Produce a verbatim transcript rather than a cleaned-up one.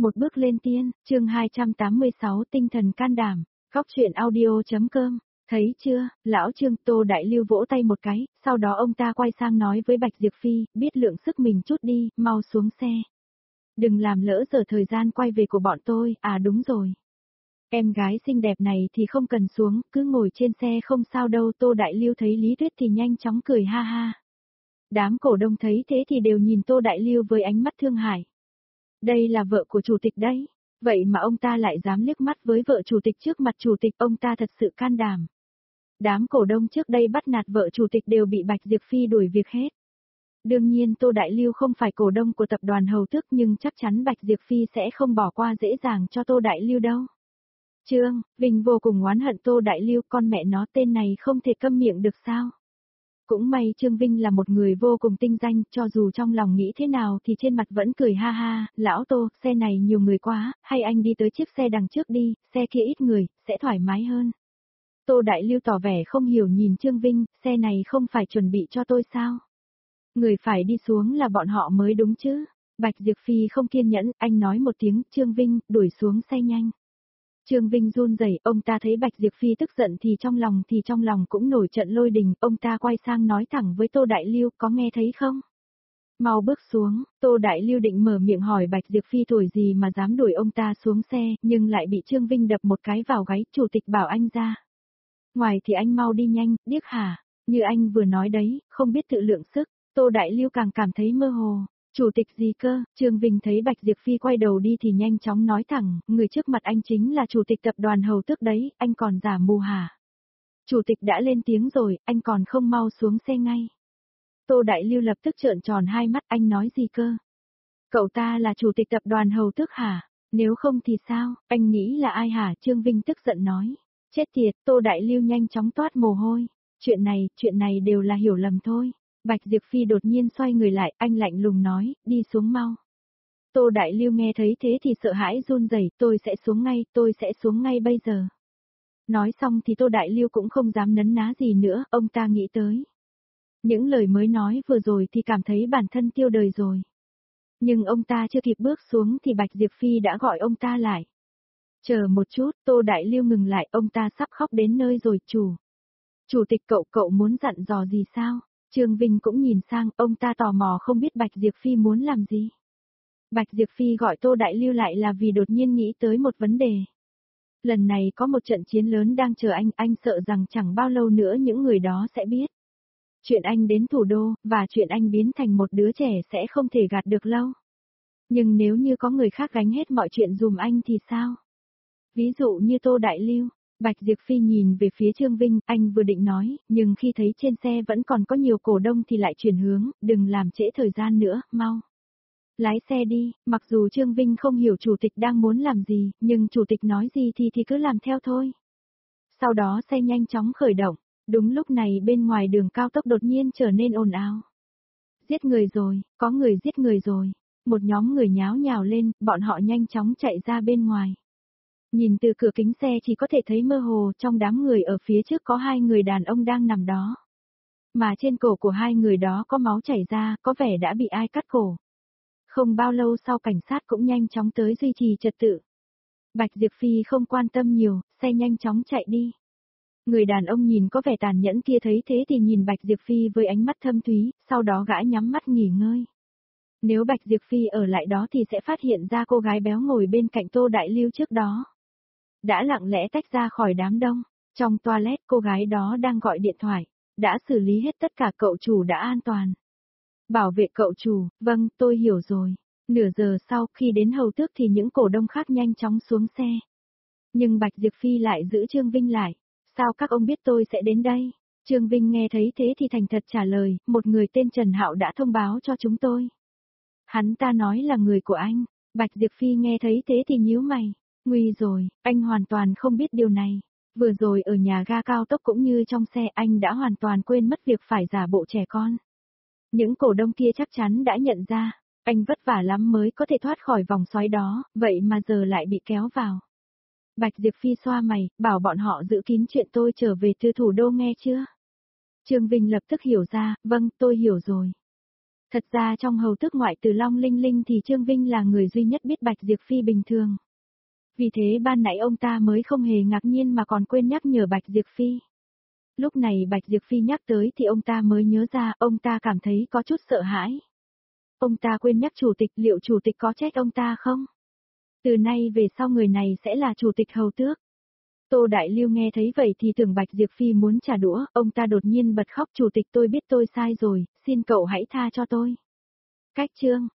Một bước lên tiên, chương hai trăm tám mươi sáu tinh thần can đảm, góc truyện audio.com, thấy chưa, lão Trương. Tô Đại Lưu vỗ tay một cái, sau đó ông ta quay sang nói với Bạch Diệp Phi, biết lượng sức mình chút đi, mau xuống xe. Đừng làm lỡ giờ thời gian quay về của bọn tôi, à đúng rồi. Em gái xinh đẹp này thì không cần xuống, cứ ngồi trên xe không sao đâu. Tô Đại Lưu thấy Lý Tuyết thì nhanh chóng cười ha ha. Đám cổ đông thấy thế thì đều nhìn Tô Đại Lưu với ánh mắt thương hại. Đây là vợ của chủ tịch đấy, vậy mà ông ta lại dám liếc mắt với vợ chủ tịch trước mặt chủ tịch, ông ta thật sự can đảm. Đám cổ đông trước đây bắt nạt vợ chủ tịch đều bị Bạch Diệp Phi đuổi việc hết. Đương nhiên Tô Đại Lưu không phải cổ đông của tập đoàn Hầu Tước, nhưng chắc chắn Bạch Diệp Phi sẽ không bỏ qua dễ dàng cho Tô Đại Lưu đâu. Trương Vinh vô cùng oán hận Tô Đại Lưu, con mẹ nó, tên này không thể câm miệng được sao? Cũng may Trương Vinh là một người vô cùng tinh danh, cho dù trong lòng nghĩ thế nào thì trên mặt vẫn cười ha ha. Lão Tô, xe này nhiều người quá, hay anh đi tới chiếc xe đằng trước đi, xe kia ít người, sẽ thoải mái hơn. Tô Đại Lưu tỏ vẻ không hiểu nhìn Trương Vinh, xe này không phải chuẩn bị cho tôi sao? Người phải đi xuống là bọn họ mới đúng chứ. Bạch Diệp Phi không kiên nhẫn, anh nói một tiếng, Trương Vinh, đuổi xuống xe nhanh. Trương Vinh run rẩy, ông ta thấy Bạch Diệp Phi tức giận thì trong lòng thì trong lòng cũng nổi trận lôi đình, ông ta quay sang nói thẳng với Tô Đại Lưu, có nghe thấy không? Mau bước xuống. Tô Đại Lưu định mở miệng hỏi Bạch Diệp Phi tuổi gì mà dám đuổi ông ta xuống xe, nhưng lại bị Trương Vinh đập một cái vào gáy, chủ tịch bảo anh ra. Ngoài thì anh mau đi nhanh, điếc hả? Như anh vừa nói đấy, không biết tự lượng sức. Tô Đại Lưu càng cảm thấy mơ hồ. Chủ tịch gì cơ? Trương Vinh thấy Bạch Diệp Phi quay đầu đi thì nhanh chóng nói thẳng, người trước mặt anh chính là chủ tịch tập đoàn Hầu Tước đấy, anh còn giả mù hả? Chủ tịch đã lên tiếng rồi, anh còn không mau xuống xe ngay. Tô Đại Lưu lập tức trợn tròn hai mắt, anh nói gì cơ? Cậu ta là chủ tịch tập đoàn Hầu Tước hả? Nếu không thì sao, anh nghĩ là ai hả? Trương Vinh tức giận nói. Chết tiệt, Tô Đại Lưu nhanh chóng toát mồ hôi. Chuyện này, chuyện này đều là hiểu lầm thôi. Bạch Diệp Phi đột nhiên xoay người lại, anh lạnh lùng nói, đi xuống mau. Tô Đại Lưu nghe thấy thế thì sợ hãi run rẩy, tôi sẽ xuống ngay, tôi sẽ xuống ngay bây giờ. Nói xong thì Tô Đại Lưu cũng không dám nấn ná gì nữa, ông ta nghĩ tới. Những lời mới nói vừa rồi thì cảm thấy bản thân tiêu đời rồi. Nhưng ông ta chưa kịp bước xuống thì Bạch Diệp Phi đã gọi ông ta lại. Chờ một chút, Tô Đại Lưu ngừng lại, ông ta sắp khóc đến nơi rồi. Chủ. Chủ tịch, cậu cậu muốn dặn dò gì sao? Trương Vinh cũng nhìn sang, ông ta tò mò không biết Bạch Diệp Phi muốn làm gì. Bạch Diệp Phi gọi Tô Đại Lưu lại là vì đột nhiên nghĩ tới một vấn đề. Lần này có một trận chiến lớn đang chờ anh, anh sợ rằng chẳng bao lâu nữa những người đó sẽ biết. Chuyện anh đến thủ đô, và chuyện anh biến thành một đứa trẻ sẽ không thể gạt được lâu. Nhưng nếu như có người khác gánh hết mọi chuyện dùm anh thì sao? Ví dụ như Tô Đại Lưu. Bạch Diệp Phi nhìn về phía Trương Vinh, anh vừa định nói, nhưng khi thấy trên xe vẫn còn có nhiều cổ đông thì lại chuyển hướng, đừng làm trễ thời gian nữa, mau. Lái xe đi, mặc dù Trương Vinh không hiểu chủ tịch đang muốn làm gì, nhưng chủ tịch nói gì thì thì cứ làm theo thôi. Sau đó xe nhanh chóng khởi động, đúng lúc này bên ngoài đường cao tốc đột nhiên trở nên ồn ào. Giết người rồi, có người giết người rồi. Một nhóm người nháo nhào lên, bọn họ nhanh chóng chạy ra bên ngoài. Nhìn từ cửa kính xe chỉ có thể thấy mơ hồ, trong đám người ở phía trước có hai người đàn ông đang nằm đó. Mà trên cổ của hai người đó có máu chảy ra, có vẻ đã bị ai cắt cổ. Không bao lâu sau cảnh sát cũng nhanh chóng tới duy trì trật tự. Bạch Diệp Phi không quan tâm nhiều, xe nhanh chóng chạy đi. Người đàn ông nhìn có vẻ tàn nhẫn kia thấy thế thì nhìn Bạch Diệp Phi với ánh mắt thâm thúy, sau đó gã nhắm mắt nghỉ ngơi. Nếu Bạch Diệp Phi ở lại đó thì sẽ phát hiện ra cô gái béo ngồi bên cạnh Tô Đại Lưu trước đó. Đã lặng lẽ tách ra khỏi đám đông. Trong toilet cô gái đó đang gọi điện thoại. Đã xử lý hết tất cả, cậu chủ đã an toàn. Bảo vệ cậu chủ, vâng, tôi hiểu rồi. Nửa giờ sau khi đến Hầu Tước thì những cổ đông khác nhanh chóng xuống xe. Nhưng Bạch Diệp Phi lại giữ Trương Vinh lại. Sao các ông biết tôi sẽ đến đây? Trương Vinh nghe thấy thế thì thành thật trả lời, một người tên Trần Hạo đã thông báo cho chúng tôi. Hắn ta nói là người của anh. Bạch Diệp Phi nghe thấy thế thì nhíu mày. Nguy rồi, anh hoàn toàn không biết điều này. Vừa rồi ở nhà ga cao tốc cũng như trong xe anh đã hoàn toàn quên mất việc phải giả bộ trẻ con. Những cổ đông kia chắc chắn đã nhận ra, anh vất vả lắm mới có thể thoát khỏi vòng xoáy đó, vậy mà giờ lại bị kéo vào. Bạch Diệp Phi xoa mày, bảo bọn họ giữ kín chuyện tôi trở về từ thủ đô nghe chưa? Trương Vinh lập tức hiểu ra, vâng, tôi hiểu rồi. Thật ra trong hầu tước ngoại từ Long Linh Linh thì Trương Vinh là người duy nhất biết Bạch Diệp Phi bình thường. Vì thế ban nãy ông ta mới không hề ngạc nhiên mà còn quên nhắc nhở Bạch Diệp Phi. Lúc này Bạch Diệp Phi nhắc tới thì ông ta mới nhớ ra, ông ta cảm thấy có chút sợ hãi. Ông ta quên nhắc chủ tịch, liệu chủ tịch có trách ông ta không? Từ nay về sau người này sẽ là chủ tịch hầu tước. Tô Đại Lưu nghe thấy vậy thì tưởng Bạch Diệp Phi muốn trả đũa, ông ta đột nhiên bật khóc, chủ tịch tôi biết tôi sai rồi, xin cậu hãy tha cho tôi. Cách chương